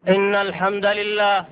إن الحمد لله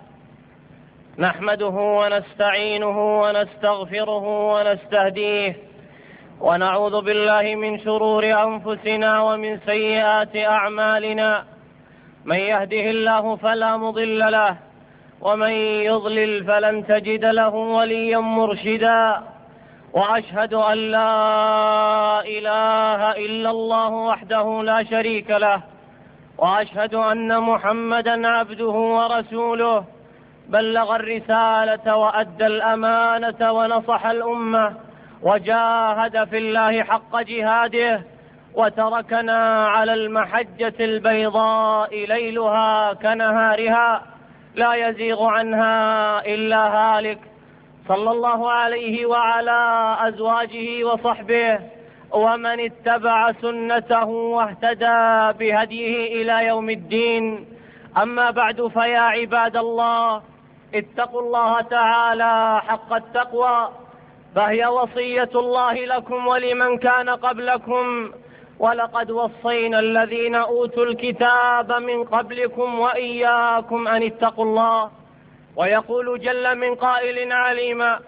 نحمده ونستعينه ونستغفره ونستهديه، ونعوذ بالله من شرور أنفسنا ومن سيئات أعمالنا. من يهده الله فلا مضل له، ومن يضلل فلن تجد له وليا مرشدا. وأشهد أن لا إله إلا الله وحده لا شريك له، وأشهد أن محمدا عبده ورسوله، بلغ الرسالة وأدى الأمانة ونصح الأمة، وجاهد في الله حق جهاده، وتركنا على المحجة البيضاء ليلها كنهارها لا يزيغ عنها إلا هالك. صلى الله عليه وعلى أزواجه وصحبه ومن اتبع سنته واهتدى بهديه إلى يوم الدين. أما بعد، فيا عباد الله، اتقوا الله تعالى حق التقوى، فهي وصية الله لكم ولمن كان قبلكم. ولقد وصينا الذين أوتوا الكتاب من قبلكم وإياكم أن اتقوا الله. ويقول جل من قائل عليما: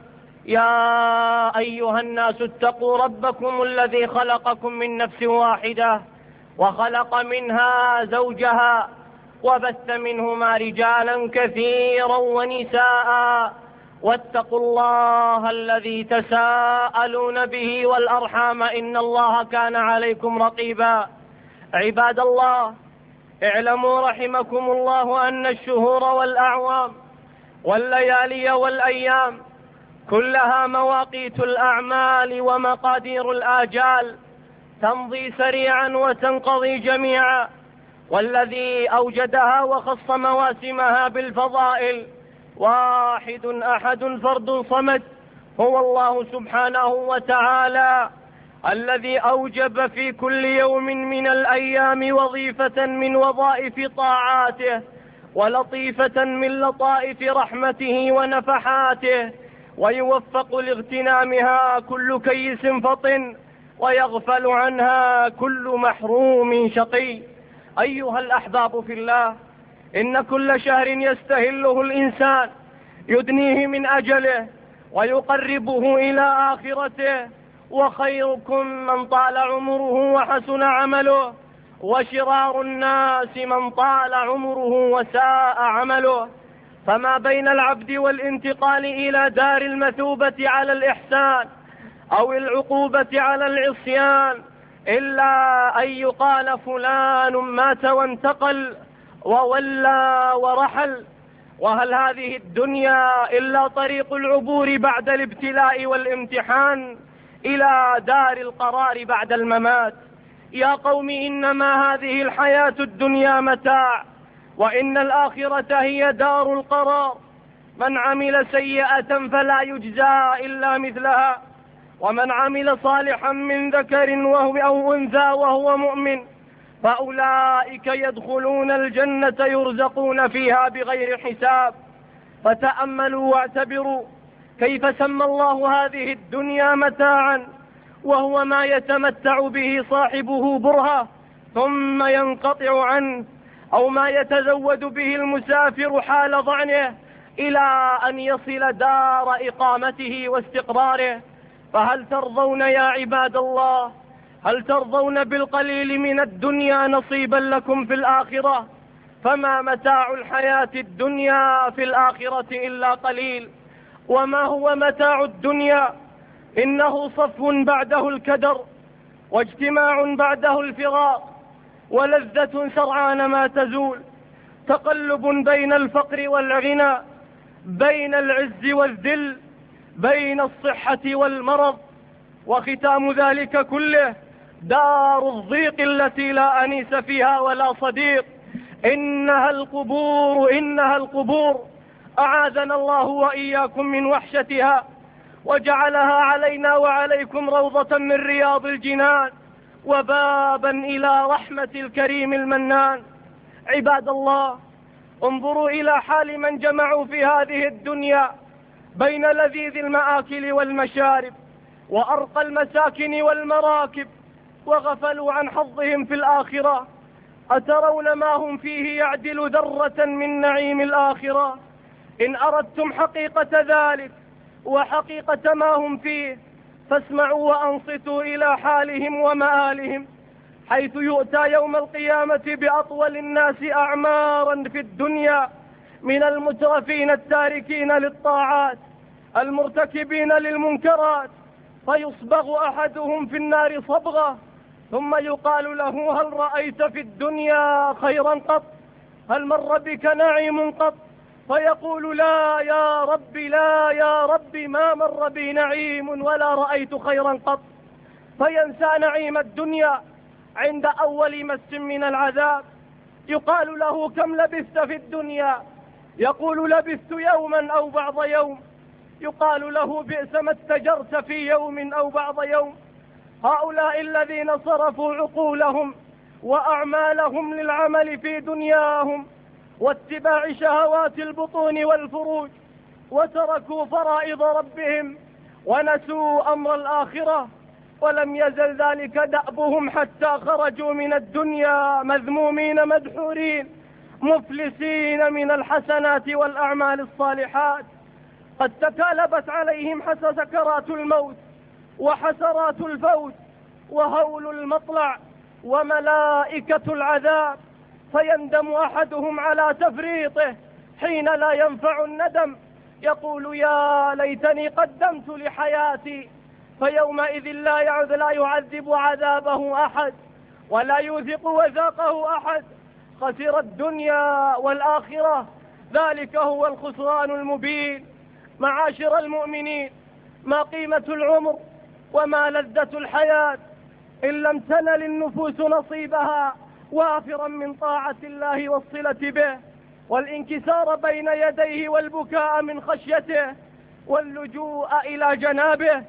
يا أيها الناس اتقوا ربكم الذي خلقكم من نفس واحدة، وخلق منها زوجها، وبث منهما رجالا كثيرا ونساء، واتقوا الله الذي تساءلون به والأرحام إن الله كان عليكم رقيبا. عباد الله، اعلموا رحمكم الله أن الشهور والأعوام والليالي والأيام كلها مواقيت الأعمال ومقادير الآجال، تمضي سريعا وتنقضي جميعا. والذي أوجدها وخص مواسمها بالفضائل واحد أحد فرد صمد، هو الله سبحانه وتعالى، الذي أوجب في كل يوم من الأيام وظيفة من وظائف طاعاته، ولطيفة من لطائف رحمته ونفحاته، ويوفق لاغتنامها كل كيس فطن، ويغفل عنها كل محروم شقي. أيها الأحباب في الله، إن كل شهر يستهله الإنسان يدنيه من أجله ويقربه إلى آخرته، وخيركم من طال عمره وحسن عمله، وشرار الناس من طال عمره وساء عمله. فما بين العبد والانتقال إلى دار المثوبة على الإحسان أو العقوبة على العصيان إلا أن يقال فلان مات وانتقل وولى ورحل. وهل هذه الدنيا إلا طريق العبور بعد الابتلاء والامتحان إلى دار القرار بعد الممات؟ يا قوم، إنما هذه الحياة الدنيا متاع، وإن الآخرة هي دار القرار. من عمل سيئة فلا يجزى إلا مثلها، ومن عمل صالحا من ذكر أو أنثى وهو مؤمن فأولئك يدخلون الجنة يرزقون فيها بغير حساب. فتأملوا واعتبروا كيف سمى الله هذه الدنيا متاعا، وهو ما يتمتع به صاحبه برهة ثم ينقطع عنه، أو ما يتزود به المسافر حال ضعنه إلى أن يصل دار إقامته واستقراره. فهل ترضون يا عباد الله، هل ترضون بالقليل من الدنيا نصيبا لكم في الآخرة؟ فما متاع الحياة الدنيا في الآخرة إلا قليل. وما هو متاع الدنيا؟ إنه صفو بعده الكدر، واجتماع بعده الفراق، ولذة سرعان ما تزول، تقلب بين الفقر والغنى، بين العز والذل، بين الصحة والمرض، وختام ذلك كله دار الضيق التي لا أنيس فيها ولا صديق. إنها القبور، إنها القبور، أعاذنا الله وإياكم من وحشتها، وجعلها علينا وعليكم روضة من رياض الجنان، وبابا إلى رحمة الكريم المنان. عباد الله، انظروا إلى حال من جمعوا في هذه الدنيا بين لذيذ المآكل والمشارب وأرقى المساكن والمراكب، وغفلوا عن حظهم في الآخرة. أترون ما هم فيه يعدل ذرة من نعيم الآخرة؟ إن أردتم حقيقة ذلك وحقيقة ما هم فيه فاسمعوا وأنصتوا إلى حالهم ومآلهم، حيث يؤتى يوم القيامة بأطول الناس أعمارا في الدنيا من المترفين التاركين للطاعات المرتكبين للمنكرات، فيصبغ أحدهم في النار صبغة، ثم يقال له: هل رأيت في الدنيا خيرا قط؟ هل مر بك نعيم قط؟ فيقول: لا يا رب، لا يا رب، ما مر بي نعيم ولا رأيت خيرا قط. فينسى نعيم الدنيا عند أول مس من العذاب. يقال له: كم لبثت في الدنيا؟ يقول: لبثت يوما أو بعض يوم. يقال له: بئس ما اتجرت في يوم أو بعض يوم. هؤلاء الذين صرفوا عقولهم وأعمالهم للعمل في دنياهم واتباع شهوات البطون والفروج، وتركوا فرائض ربهم ونسوا أمر الآخرة، ولم يزل ذلك دأبهم حتى خرجوا من الدنيا مذمومين مدحورين مفلسين من الحسنات والأعمال الصالحات. قد تكالبت عليهم سكرات الموت وحسرات الفوت وهول المطلع وملائكة العذاب، فيندم أحدهم على تفريطه حين لا ينفع الندم، يقول: يا ليتني قدمت لحياتي. فيومئذ لا يعذب عذابه أحد ولا يوثق وثاقه أحد، خسر الدنيا والآخرة، ذلك هو الخسران المبين. معاشر المؤمنين، ما قيمة العمر وما لذة الحياة إن لم تنل النفوس نصيبها وافرا من طاعة الله والصلة به والانكسار بين يديه والبكاء من خشيته واللجوء إلى جنابه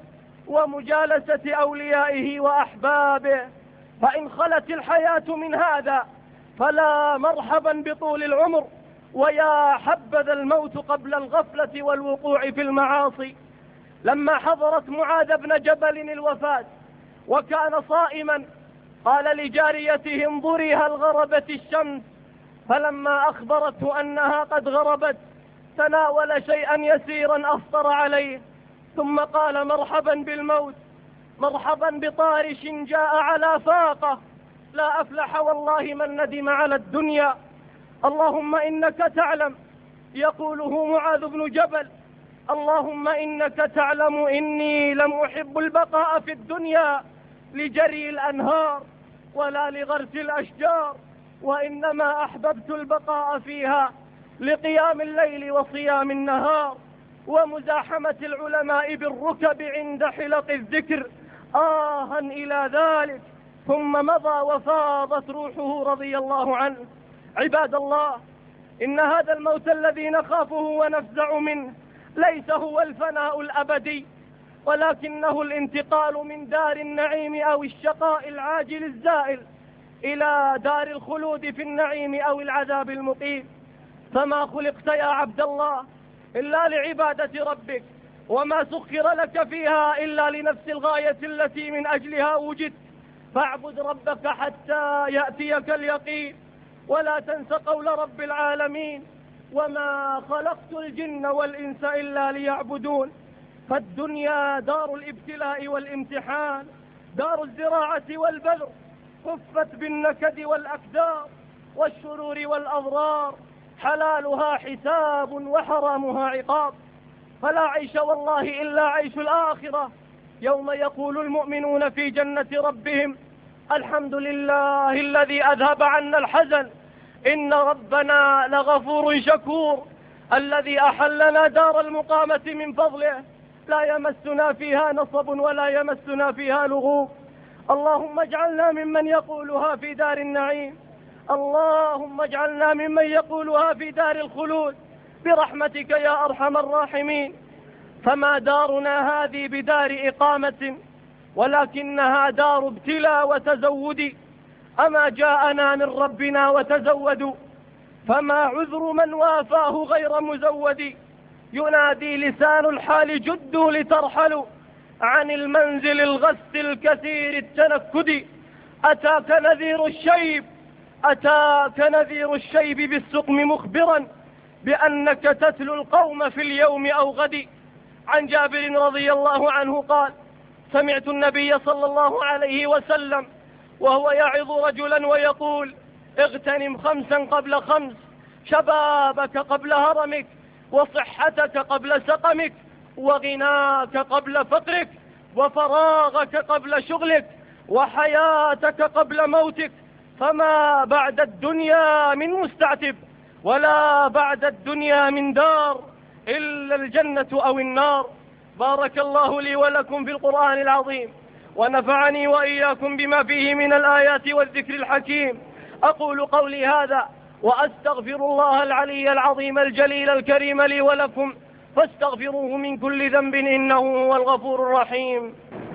ومجالسة أوليائه وأحبابه. فإن خلت الحياة من هذا فلا مرحبا بطول العمر، ويا حبذا الموت قبل الغفلة والوقوع في المعاصي. لما حضرت معاذ بن جبل الوفاة وكان صائما، قال لجاريته: انظري هل غربت الشمس؟ فلما أخبرته أنها قد غربت تناول شيئا يسيرا أفطر عليه، ثم قال: مرحبا بالموت، مرحبا بطارش جاء على فاقة، لا أفلح والله من ندم على الدنيا. اللهم إنك تعلم، يقوله معاذ بن جبل: اللهم إنك تعلم إني لم أحب البقاء في الدنيا لجري الأنهار ولا لغرس الأشجار، وإنما أحببت البقاء فيها لقيام الليل وصيام النهار ومزاحمة العلماء بالركب عند حلق الذكر. آها إلى ذلك. ثم مضى وفاضت روحه رضي الله عنه. عباد الله، إن هذا الموت الذي نخافه ونفزع منه ليس هو الفناء الأبدي، ولكنه الانتقال من دار النعيم أو الشقاء العاجل الزائل إلى دار الخلود في النعيم أو العذاب المقيم. فما خلقت يا عبد الله إلا لعبادة ربك، وما سخر لك فيها إلا لنفس الغاية التي من أجلها وجدت، فاعبد ربك حتى يأتيك اليقين. ولا تنس قول رب العالمين: وما خلقت الجن والإنس إلا ليعبدون. فالدنيا دار الابتلاء والامتحان، دار الزراعة والبذر، كفت بالنكد والأكدار والشرور والأضرار، حلالها حساب وحرامها عقاب. فلا عيش والله إلا عيش الآخرة، يوم يقول المؤمنون في جنة ربهم: الحمد لله الذي أذهب عنا الحزن، إن ربنا لغفور شكور، الذي أحلنا دار المقامة من فضله، لا يمسنا فيها نصب ولا يمسنا فيها لغوب. اللهم اجعلنا ممن يقولها في دار النعيم، اللهم اجعلنا ممن يقولها في دار الخلود برحمتك يا أرحم الراحمين. فما دارنا هذه بدار إقامة، ولكنها دار ابتلاء وتزود. أما جاءنا من ربنا وتزودوا، فما عذر من وافاه غير مزود. ينادي لسان الحال: جدوا لترحلوا عن المنزل الغث الكثير التنكد. أتاك نذير الشيب أتاك نذير الشيب بالسقم مخبرا بأنك تتلو القوم في اليوم أو غد. عن جابر رضي الله عنه قال: سمعت النبي صلى الله عليه وسلم وهو يعظ رجلا ويقول: اغتنم 5 قبل 5، شبابك قبل هرمك، وصحتك قبل سقمك، وغناك قبل فقرك، وفراغك قبل شغلك، وحياتك قبل موتك، فما بعد الدنيا من مستعتب، ولا بعد الدنيا من دار إلا الجنة أو النار. بارك الله لي ولكم في القرآن العظيم، ونفعني وإياكم بما فيه من الآيات والذكر الحكيم. أقول قولي هذا وأستغفر الله العلي العظيم الجليل الكريم لي ولكم، فاستغفروه من كل ذنب إنه هو الغفور الرحيم.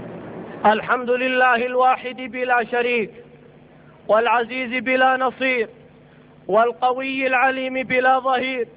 الحمد لله الواحد بلا شريك، والعزيز بلا نصير، والقوي العليم بلا ظهير.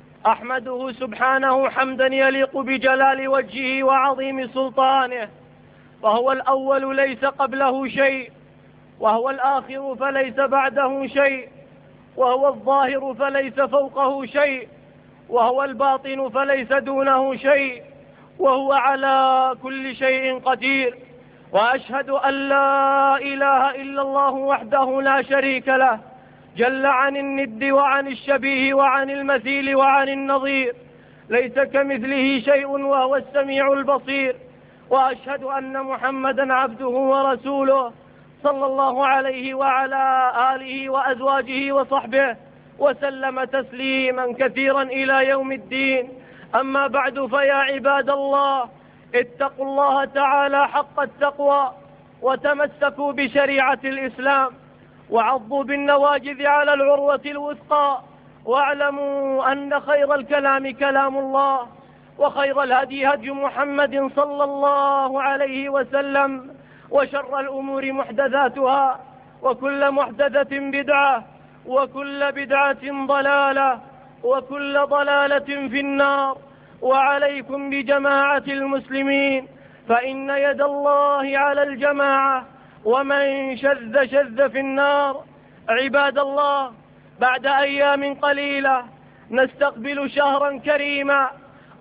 أحمده سبحانه حمدا يليق بجلال وجهه وعظيم سلطانه، فهو الأول ليس قبله شيء، وهو الآخر فليس بعده شيء، وهو الظاهر فليس فوقه شيء، وهو الباطن فليس دونه شيء، وهو على كل شيء قدير. وأشهد أن لا إله إلا الله وحده لا شريك له، جل عن الند وعن الشبيه وعن المثيل وعن النظير، ليس كمثله شيء وهو السميع البصير. وأشهد أن محمدا عبده ورسوله، صلى الله عليه وعلى آله وأزواجه وصحبه وسلم تسليما كثيرا إلى يوم الدين. أما بعد، فيا عباد الله، اتقوا الله تعالى حق التقوى، وتمسكوا بشريعة الإسلام، وعضوا بالنواجذ على العروة الوثقى، واعلموا أن خير الكلام كلام الله، وخير الهدي هدي محمد صلى الله عليه وسلم، وشر الأمور محدثاتها، وكل محدثة بدعة، وكل بدعة ضلالة، وكل ضلالة في النار. وعليكم بجماعة المسلمين، فإن يد الله على الجماعة، ومن شذ شذ في النار. عباد الله، بعد أيام قليلة نستقبل شهرا كريما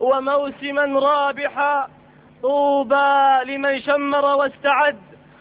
وموسما رابحا. طوبى لمن شمر واستعد،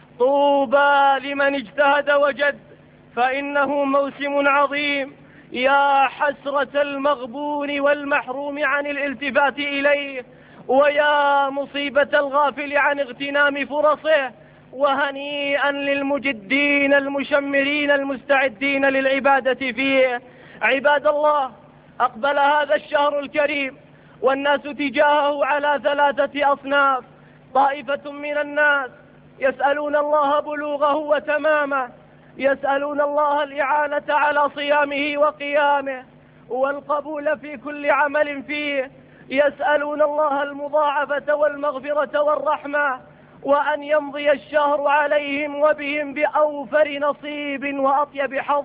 طوبى لمن اجتهد وجد، فإنه موسم عظيم. يا حسرة المغبون والمحروم عن الالتفات إليه، ويا مصيبة الغافل عن اغتنام فرصه، وهنيئا للمجدين المشمرين المستعدين للعبادة فيه. عباد الله، أقبل هذا الشهر الكريم والناس تجاهه على 3 أصناف. طائفة من الناس يسألون الله بلوغه وتمامه، يسألون الله الإعانة على صيامه وقيامه والقبول في كل عمل فيه، يسألون الله المضاعفة والمغفرة والرحمة، وأن يمضي الشهر عليهم وبهم بأوفر نصيب وأطيب حظ.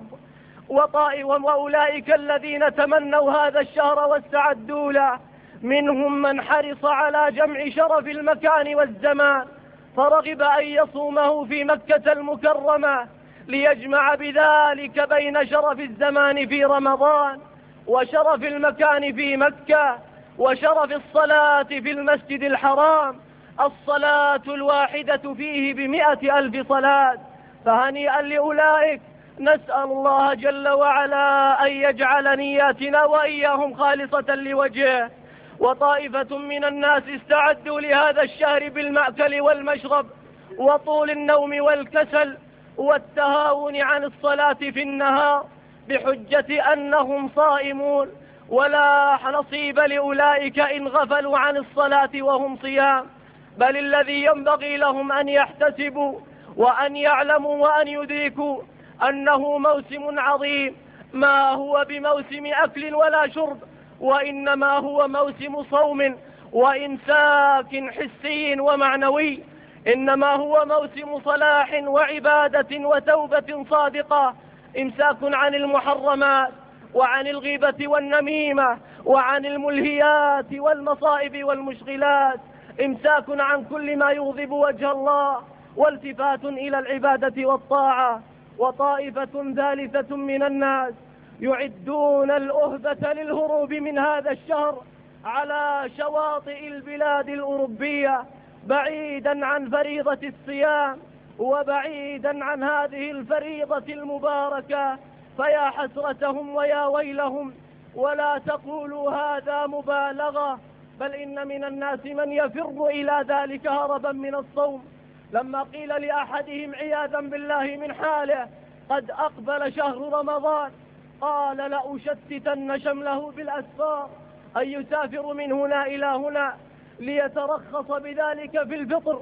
وأولئك الذين تمنوا هذا الشهر واستعدوا له، منهم من حرص على جمع شرف المكان والزمان، فرغب أن يصومه في مكة المكرمة، ليجمع بذلك بين شرف الزمان في رمضان، وشرف المكان في مكة، وشرف الصلاة في المسجد الحرام. الصلاة الواحدة فيه ب100,000 صلاة. فهنيئا لأولئك، نسأل الله جل وعلا أن يجعل نياتنا وإياهم خالصة لوجهه. وطائفة من الناس استعدوا لهذا الشهر بالمأكل والمشرب، وطول النوم والكسل، والتهاون عن الصلاة في النهار، بحجة أنهم صائمون. ولا نصيب لأولئك إن غفلوا عن الصلاة وهم صيام، بل الذي ينبغي لهم أن يحتسبوا وأن يعلموا وأن يدركوا أنه موسم عظيم، ما هو بموسم أكل ولا شرب، وإنما هو موسم صوم وإمساك حسي ومعنوي. إنما هو موسم صلاح وعبادة وتوبة صادقة، إمساك عن المحرمات، وعن الغيبة والنميمة، وعن الملهيات والمصائب والمشغلات، إمساك عن كل ما يغضب وجه الله، والتفات إلى العبادة والطاعة. وطائفة ثالثة من الناس يعدون الأهبة للهروب من هذا الشهر على شواطئ البلاد الأوروبية، بعيدا عن فريضة الصيام وبعيدا عن هذه الفريضة المباركة. فيا حسرتهم ويا ويلهم، ولا تقولوا هذا مبالغة، بل إن من الناس من يفر إلى ذلك هربا من الصوم. لما قيل لأحدهم عياذا بالله من حاله قد أقبل شهر رمضان، قال لأشتتن شمله بالأسفار، أن يسافر من هنا إلى هنا ليترخص بذلك في الفطر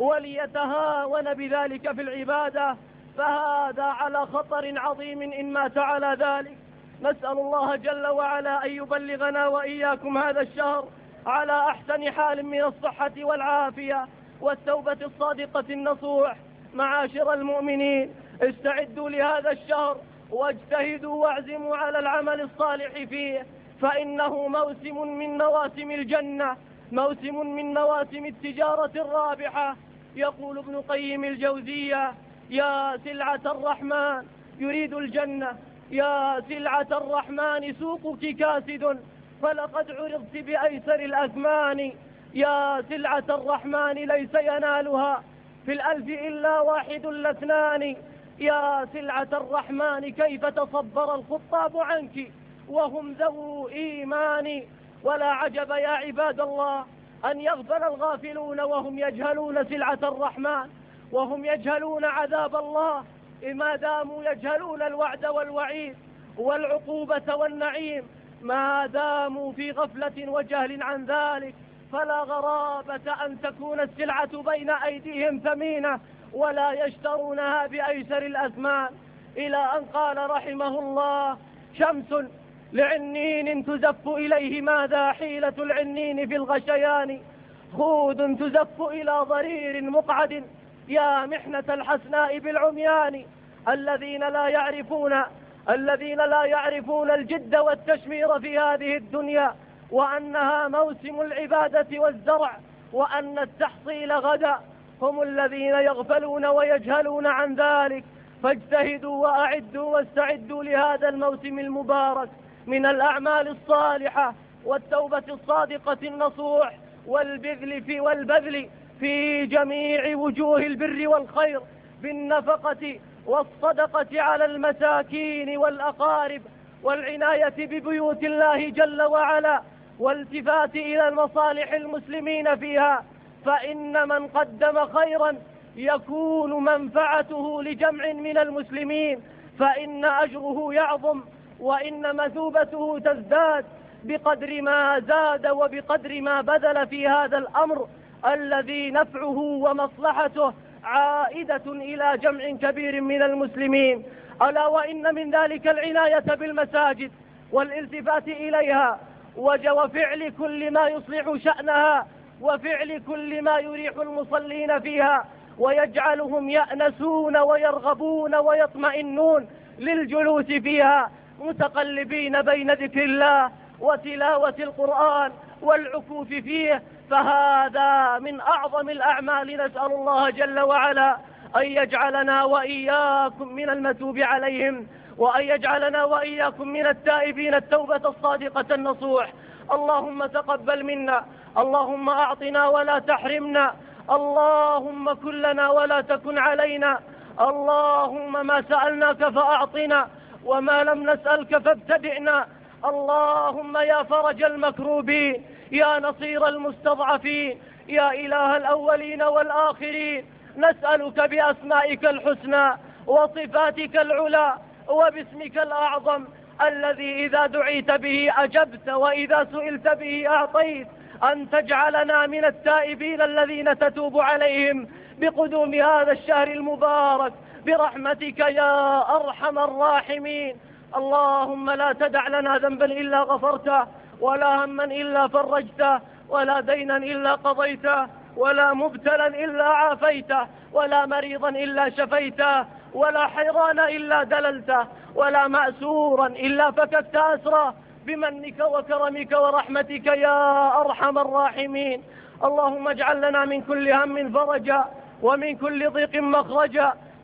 وليتهاون بذلك في العبادة، فهذا على خطر عظيم إن مات على ذلك. نسأل الله جل وعلا أن يبلغنا وإياكم هذا الشهر على أحسن حال من الصحة والعافية والتوبة الصادقة النصوح. معاشر المؤمنين، استعدوا لهذا الشهر واجتهدوا واعزموا على العمل الصالح فيه، فإنه موسم من مواسم الجنة، موسم من مواسم التجارة الرابحة. يقول ابن قيم الجوزية: يا سلعة الرحمن يريد الجنة، يا سلعة الرحمن سوقك كاسد، فلقد عرضت بأيسر الأثمان. يا سلعة الرحمن ليس ينالها في الألف إلا واحد لاثنان. يا سلعة الرحمن كيف تصبر الخطاب عنك وهم ذو إيمان. ولا عجب يا عباد الله أن يغفل الغافلون وهم يجهلون سلعة الرحمن، وهم يجهلون عذاب الله، ما داموا يجهلون الوعد والوعيد والعقوبة والنعيم، ما داموا في غفلة وجهل عن ذلك، فلا غرابة أن تكون السلعة بين أيديهم ثمينة ولا يشترونها بأيسر الأثمان. إلى أن قال رحمه الله: شمس لعنين تزف إليه ماذا حيلة العنين في الغشيان، خود تزف إلى ضرير مقعد يا محنة الحسناء بالعميان. الذين لا يعرفون الجد والتشمير في هذه الدنيا، وأنها موسم العبادة والزرع، وأن التحصيل غدا، هم الذين يغفلون ويجهلون عن ذلك. فاجتهدوا وأعدوا واستعدوا لهذا الموسم المبارك من الأعمال الصالحة والتوبة الصادقة النصوح والبذل في جميع وجوه البر والخير، بالنفقة والصدقة على المساكين والأقارب، والعناية ببيوت الله جل وعلا، والالتفات إلى المصالح المسلمين فيها، فإن من قدم خيرا يكون منفعته لجمع من المسلمين، فإن أجره يعظم وإن مثوبته تزداد بقدر ما زاد وبقدر ما بذل في هذا الأمر الذي نفعه ومصلحته عائدة إلى جمع كبير من المسلمين. ألا وإن من ذلك العناية بالمساجد والالتفات إليها وفعل كل ما يصلح شأنها، وفعل كل ما يريح المصلين فيها ويجعلهم يأنسون ويرغبون ويطمئنون للجلوس فيها، متقلبين بين ذكر الله وتلاوة القرآن والعكوف فيه، فهذا من أعظم الأعمال. نسأل الله جل وعلا أن يجعلنا وإياكم من المتوب عليهم، وأن يجعلنا وإياكم من التائبين التوبة الصادقة النصوح. اللهم تقبل منا، اللهم أعطنا ولا تحرمنا، اللهم كن لنا ولا تكن علينا، اللهم ما سألناك فأعطنا وما لم نسألك فابتدئنا. اللهم يا فرج المكروبين، يا نصير المستضعفين، يا إله الأولين والآخرين، نسألك بأسمائك الحسنى وصفاتك العلى وباسمك الأعظم الذي إذا دعيت به أجبت وإذا سئلت به أعطيت، أن تجعلنا من التائبين الذين تتوب عليهم بقدوم هذا الشهر المبارك برحمتك يا أرحم الراحمين. اللهم لا تدع لنا ذنبا إلا غفرته، ولا هما إلا فرجته، ولا دينا إلا قضيته، ولا مبتلا إلا عافيته، ولا مريضا إلا شفيته، ولا حيران إلا دللته، ولا مأسورا إلا فككت أسره بمنك وكرمك ورحمتك يا أرحم الراحمين. اللهم اجعل لنا من كل هم فرجا، ومن كل ضيق مخرجا،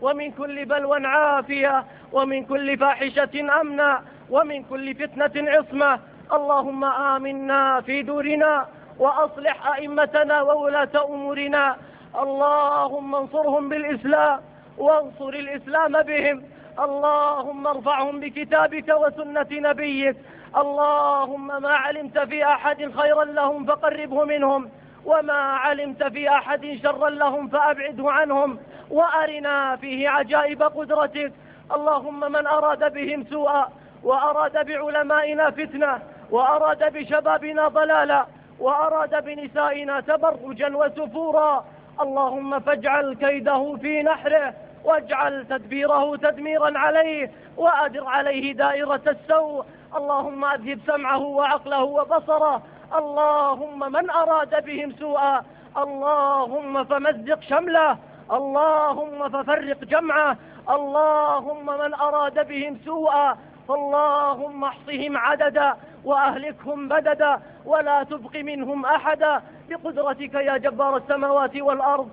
ومن كل بلوى عافية، ومن كل فاحشة أمنا، ومن كل فتنة عصمة. اللهم آمنا في دورنا، وأصلح أئمتنا وولاة أمورنا. اللهم انصرهم بالإسلام، وانصر الإسلام بهم. اللهم ارفعهم بكتابك وسنة نبيك. اللهم ما علمت في أحد خيرا لهم فقربه منهم، وما علمت في أحد شرا لهم فأبعده عنهم، وأرنا فيه عجائب قدرتك. اللهم من أراد بهم سوءا، وأراد بعلمائنا فتنة، وأراد بشبابنا ضلالا، وأراد بنسائنا تبرجا وسفورا، اللهم فاجعل كيده في نحره، واجعل تدبيره تدميرا عليه، وأدر عليه دائرة السوء. اللهم أذهب سمعه وعقله وبصره. اللهم من أراد بهم سوءا، اللهم فمزق شمله، اللهم ففرق جمعه. اللهم من أراد بهم سوءا فاللهم احصهم عددا، وأهلكهم بددا، ولا تبق منهم أحدا، بقدرتك يا جبار السماوات والأرض.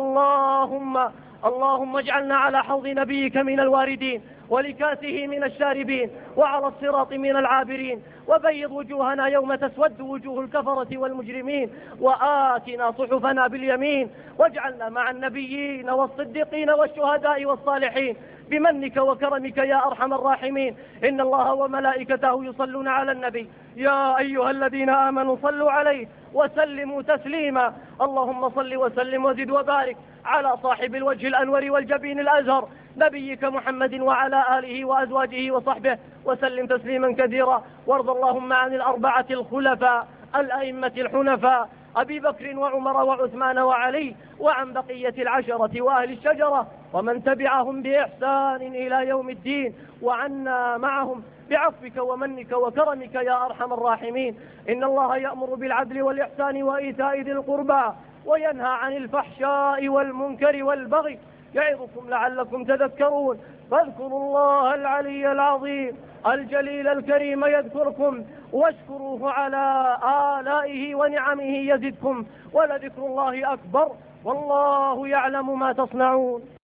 اللهم اجعلنا على حوض نبيك من الواردين، ولكاسه من الشاربين، وعلى الصراط من العابرين. وبيض وجوهنا يوم تسود وجوه الكفرة والمجرمين، وآتنا صحفنا باليمين، واجعلنا مع النبيين والصديقين والشهداء والصالحين بمنك وكرمك يا أرحم الراحمين. إن الله وملائكته يصلون على النبي، يا أيها الذين آمنوا صلوا عليه وسلموا تسليما. اللهم صل وسلم وزد وبارك على صاحب الوجه الأنور والجبين الأزهر، نبيك محمد وعلى آله وأزواجه وصحبه، وسلم تسليما كثيرا. وارض اللهم عن الأربعة الخلفاء الأئمة الحنفاء، أبي بكر وعمر وعثمان وعلي، وعن بقية العشرة وأهل الشجرة ومن تبعهم بإحسان إلى يوم الدين، وعنا معهم بعفوك ومنك وكرمك يا أرحم الراحمين. إن الله يأمر بالعدل والإحسان وإيتاء ذي القربى، وينهى عن الفحشاء والمنكر والبغي، يعظكم لعلكم تذكرون. فاذكروا الله العلي العظيم الجليل الكريم يذكركم، واشكروه على آلائه ونعمه يزدكم، ولذكر الله أكبر، والله يعلم ما تصنعون.